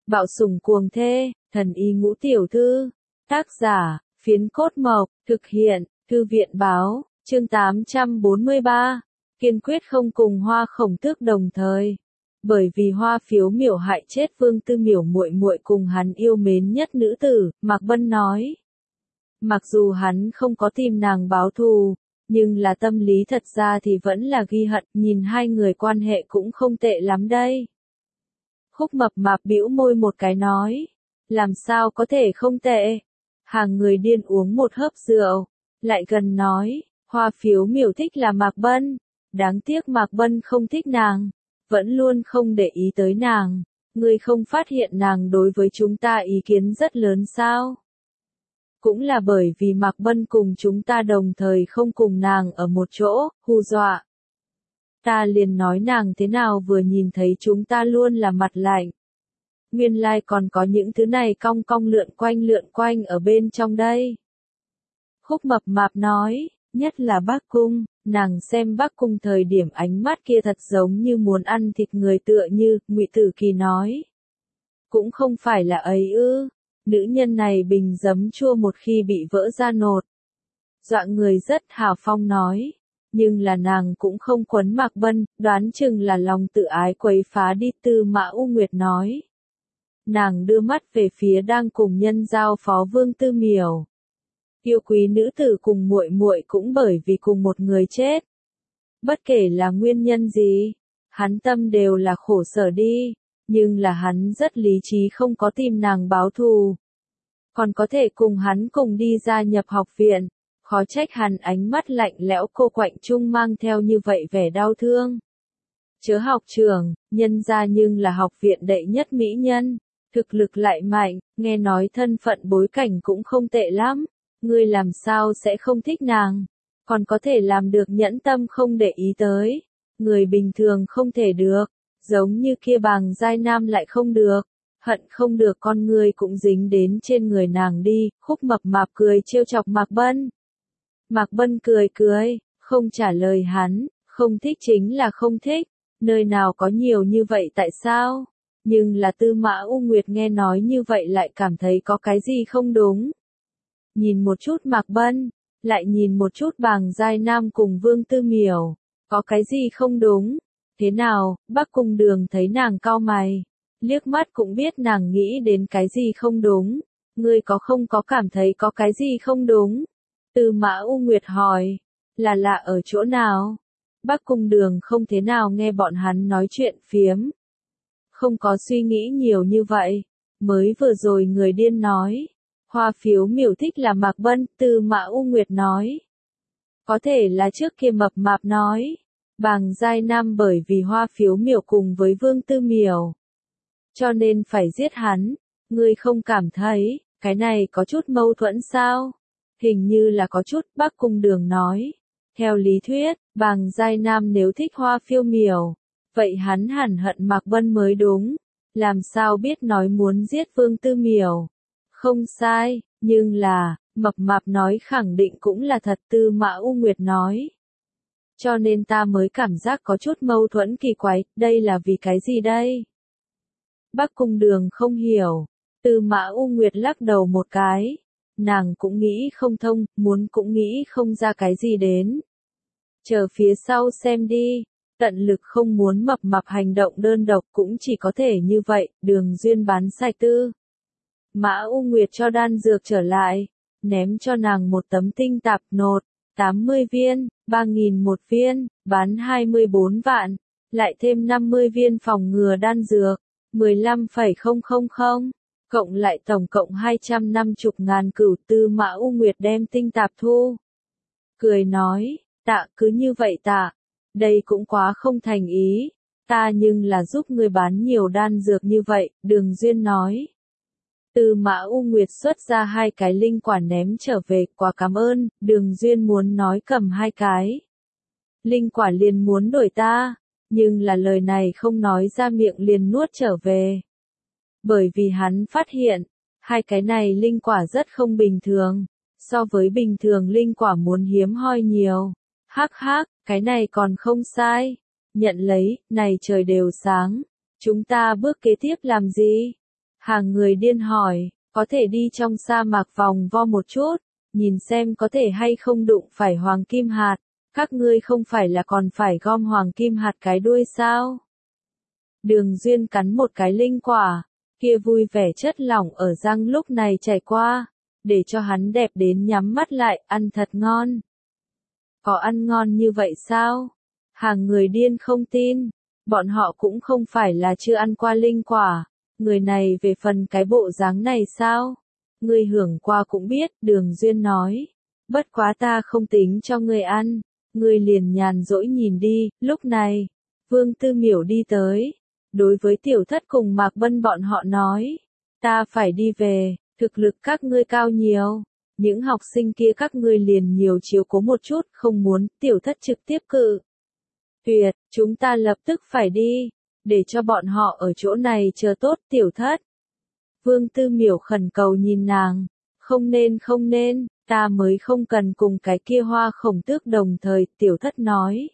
Bạo sủng cuồng thê, thần y ngũ tiểu thư. Tác giả, Phiến Cốt Mộc, thực hiện, Thư viện Báo, chương 843. Kiên quyết không cùng Hoa Khổng Tước đồng thời. Bởi vì Hoa Phiếu Miểu hại chết Vương Tư Miểu muội muội cùng hắn yêu mến nhất nữ tử, Mạc Bân nói. Mặc dù hắn không có tìm nàng báo thù, nhưng là tâm lý thật ra thì vẫn là ghi hận, nhìn hai người quan hệ cũng không tệ lắm đây. Khúc Mập Mạp bĩu môi một cái nói, làm sao có thể không tệ. Hàng người điên uống một hớp rượu, lại gần nói, Hoa Phiếu Miểu thích là Mạc Bân, đáng tiếc Mạc Bân không thích nàng, vẫn luôn không để ý tới nàng, ngươi không phát hiện nàng đối với chúng ta ý kiến rất lớn sao? Cũng là bởi vì Mạc Bân cùng chúng ta đồng thời không cùng nàng ở một chỗ, hù dọa. Ta liền nói nàng thế nào vừa nhìn thấy chúng ta luôn là mặt lạnh. Nguyên lai còn có những thứ này cong cong lượn quanh ở bên trong đây. Khúc Mập Mạp nói, nhất là Bắc Cung, nàng xem Bắc Cung thời điểm ánh mắt kia thật giống như muốn ăn thịt người tựa như, Ngụy Tử Kỳ nói. Cũng không phải là ấy ư, nữ nhân này bình giấm chua một khi bị vỡ ra nột. Dọa người rất hào phong nói, nhưng là nàng cũng không quấn Mạc Bân, đoán chừng là lòng tự ái quấy phá đi. Tư Mã U Nguyệt nói. Nàng đưa mắt về phía đang cùng nhân giao phó Vương Tư Miểu. Yêu quý nữ tử cùng muội muội cũng bởi vì cùng một người chết. Bất kể là nguyên nhân gì, hắn tâm đều là khổ sở đi, nhưng là hắn rất lý trí không có tìm nàng báo thù. Còn có thể cùng hắn cùng đi gia nhập học viện, khó trách hắn ánh mắt lạnh lẽo cô quạnh chung mang theo như vậy vẻ đau thương. Chớ học trưởng, nhân ra nhưng là học viện đệ nhất mỹ nhân, thực lực lại mạnh, nghe nói thân phận bối cảnh cũng không tệ lắm, ngươi làm sao sẽ không thích nàng, còn có thể làm được nhẫn tâm không để ý tới, người bình thường không thể được, giống như kia Bàng Giai Nam lại không được, hận không được con ngươi cũng dính đến trên người nàng đi. Khúc Mập Mạp cười trêu chọc Mạc Bân. Mạc Bân cười, không trả lời hắn, không thích chính là không thích, nơi nào có nhiều như vậy tại sao? Nhưng là Tư Mã U Nguyệt nghe nói như vậy lại cảm thấy có cái gì không đúng. Nhìn một chút Mạc Bân, lại nhìn một chút Bàng Giai Nam cùng Vương Tư Miểu, có cái gì không đúng? Thế nào, Bắc Cung Đường thấy nàng cau mày, liếc mắt cũng biết nàng nghĩ đến cái gì không đúng, ngươi có không có cảm thấy có cái gì không đúng? Tư Mã U Nguyệt hỏi, là lạ ở chỗ nào? Bắc Cung Đường không thế nào nghe bọn hắn nói chuyện phiếm. Không có suy nghĩ nhiều như vậy, mới vừa rồi người điên nói. Hoa Phiếu Miểu thích là Mạc Bân, Tư Mã U Nguyệt nói. Có thể là trước kia Mập Mạp nói. Bàng Giai Nam bởi vì Hoa Phiếu Miểu cùng với Vương Tư Miểu, cho nên phải giết hắn. Ngươi không cảm thấy, cái này có chút mâu thuẫn sao? Hình như là có chút. Bắc Cung Đường nói. Theo lý thuyết, Bàng Giai Nam nếu thích Hoa Phiếu Miểu, vậy hắn hẳn hận Mạc Bân mới đúng. Làm sao biết nói muốn giết Vương Tư Miểu? Không sai, nhưng là, Mập Mạp nói khẳng định cũng là thật. Tư Mã U Nguyệt nói. Cho nên ta mới cảm giác có chút mâu thuẫn kỳ quái, đây là vì cái gì đây? Bắc Cung Đường không hiểu. Tư Mã U Nguyệt lắc đầu một cái. Nàng cũng nghĩ không thông, muốn cũng nghĩ không ra cái gì đến. Chờ phía sau xem đi. Tận lực không muốn Mập Mạp hành động đơn độc cũng chỉ có thể như vậy. Đường Duyên bán sạch. Tư Mã U Nguyệt cho đan dược trở lại, ném cho nàng một tấm tinh tạp nột, 80 viên, 3.000 một viên, bán 24 vạn, lại thêm 50 viên phòng ngừa đan dược, 15,000, cộng lại tổng cộng 250.000 cửu. Tư Mã U Nguyệt đem tinh tạp thu. Cười nói, tạ cứ như vậy tạ, đây cũng quá không thành ý, ta nhưng là giúp ngươi bán nhiều đan dược như vậy. Đường Duyên nói. Tư Mã U Nguyệt xuất ra 2 cái linh quả ném trở về, quá cảm ơn. Đường Duyên muốn nói cầm 2 cái linh quả liền muốn đổi ta, nhưng là lời này không nói ra miệng liền nuốt trở về. Bởi vì hắn phát hiện, 2 cái này linh quả rất không bình thường, so với bình thường linh quả muốn hiếm hoi nhiều. Hắc hắc, cái này còn không sai. Nhận lấy, này trời đều sáng. Chúng ta bước kế tiếp làm gì? Hàng người điên hỏi, có thể đi trong sa mạc vòng vo một chút, nhìn xem có thể hay không đụng phải hoàng kim hạt, các ngươi không phải là còn phải gom hoàng kim hạt cái đuôi sao? Đường Duyên cắn một cái linh quả, kia vui vẻ chất lỏng ở răng lúc này chảy qua, để cho hắn đẹp đến nhắm mắt lại, ăn thật ngon. Có ăn ngon như vậy sao? Hàng người điên không tin, bọn họ cũng không phải là chưa ăn qua linh quả, người này về phần cái bộ dáng này sao? Ngươi hưởng qua cũng biết, Đường Duyên nói, bất quá ta không tính cho ngươi ăn, ngươi liền nhàn rỗi nhìn đi. Lúc này, Vương Tư Miểu đi tới, đối với Tiểu Thất cùng Mạc Bân bọn họ nói, ta phải đi về, thực lực các ngươi cao nhiều, những học sinh kia các ngươi liền nhiều chiếu cố một chút, không muốn. Tiểu Thất trực tiếp cự tuyệt, chúng ta lập tức phải đi, để cho bọn họ ở chỗ này chờ tốt. Tiểu Thất, Vương Tư Miểu khẩn cầu nhìn nàng, không nên, ta mới không cần cùng cái kia Hoa Khổng Tước đồng thời. Tiểu Thất nói,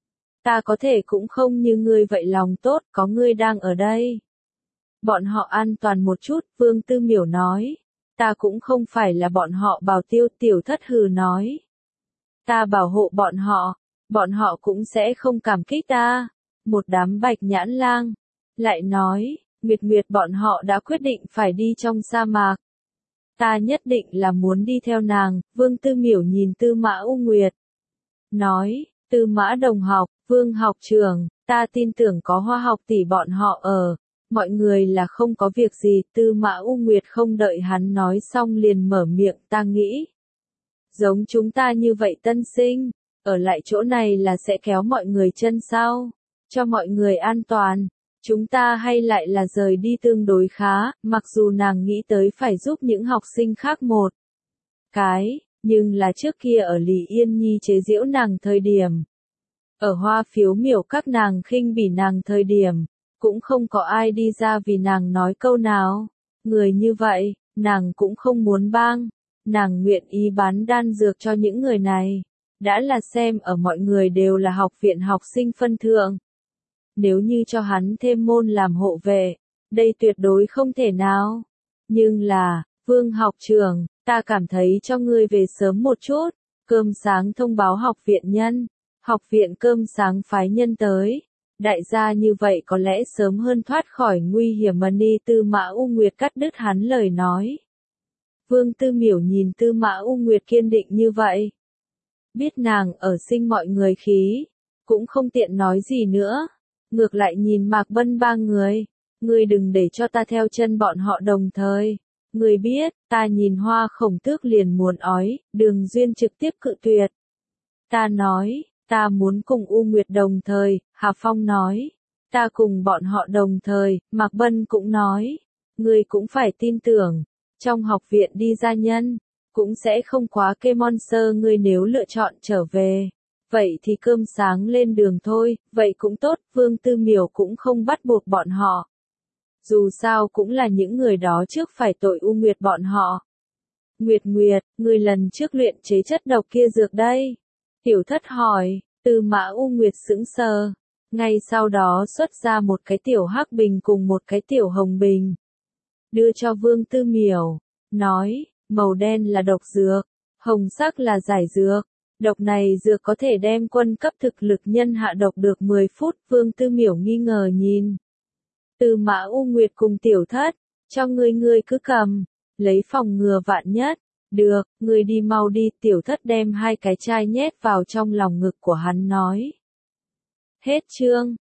ta có thể cũng không như ngươi vậy lòng tốt, có ngươi đang ở đây. Bọn họ an toàn một chút. Vương Tư Miểu nói, ta cũng không phải là bọn họ bảo tiêu. Tiểu Thất hừ nói, ta bảo hộ bọn họ cũng sẽ không cảm kích ta. Một đám bạch nhãn lang, lại nói, Nguyệt Nguyệt bọn họ đã quyết định phải đi trong sa mạc. Ta nhất định là muốn đi theo nàng. Vương Tư Miểu nhìn Tư Mã U Nguyệt, nói, Tư Mã đồng học, Vương học trưởng, ta tin tưởng có Hoa học tỷ bọn họ ở, mọi người là không có việc gì. Tư Mã U Nguyệt không đợi hắn nói xong liền mở miệng, ta nghĩ, giống chúng ta như vậy tân sinh, ở lại chỗ này là sẽ kéo mọi người chân sau, cho mọi người an toàn. Chúng ta hay lại là rời đi tương đối khá, mặc dù nàng nghĩ tới phải giúp những học sinh khác một cái, nhưng là trước kia ở Lý Yên Nhi chế giễu nàng thời điểm, ở Hoa Phiếu Miểu các nàng khinh bỉ nàng thời điểm, cũng không có ai đi ra vì nàng nói câu nào. Người như vậy, nàng cũng không muốn bang, nàng nguyện ý bán đan dược cho những người này, đã là xem ở mọi người đều là học viện học sinh phân thượng. Nếu như cho hắn thêm môn làm hộ vệ, đây tuyệt đối không thể nào. Nhưng là, Vương học trưởng, ta cảm thấy cho ngươi về sớm một chút, cơm sáng thông báo học viện nhân, học viện cơm sáng phái nhân tới. Đại gia như vậy có lẽ sớm hơn thoát khỏi nguy hiểm mà đi. Tư Mã U Nguyệt cắt đứt hắn lời nói. Vương Tư Miểu nhìn Tư Mã U Nguyệt kiên định như vậy, biết nàng ở sinh mọi người khí, cũng không tiện nói gì nữa. Ngược lại nhìn Mạc Bân ba người, ngươi đừng để cho ta theo chân bọn họ đồng thời. Ngươi biết, ta nhìn Hoa Khổng Tước liền muốn ói. Đường Duyên trực tiếp cự tuyệt. Ta nói, ta muốn cùng U Nguyệt đồng thời. Hà Phong nói, ta cùng bọn họ đồng thời. Mạc Bân cũng nói, ngươi cũng phải tin tưởng, trong học viện đi gia nhân, cũng sẽ không quá kê monster. Ngươi nếu lựa chọn trở về, vậy thì cơm sáng lên đường thôi. Vậy cũng tốt. Vương Tư Miểu cũng không bắt buộc bọn họ, dù sao cũng là những người đó trước phải tội U Nguyệt bọn họ. Nguyệt Nguyệt, người lần trước luyện chế chất độc kia dược đây? Tiểu Thất hỏi. Tư Mã U Nguyệt sững sờ, ngay sau đó xuất ra một cái tiểu hắc bình cùng một cái tiểu hồng bình, đưa cho Vương Tư Miểu, nói, màu đen là độc dược, hồng sắc là giải dược. Độc này dược có thể đem quân cấp thực lực nhân hạ độc được 10 phút. Vương Tư Miểu nghi ngờ nhìn Tư Mã U Nguyệt cùng Tiểu Thất, cho ngươi cứ cầm, lấy phòng ngừa vạn nhất. Được, ngươi đi mau đi. Tiểu Thất đem hai cái chai nhét vào trong lòng ngực của hắn nói. Hết chương.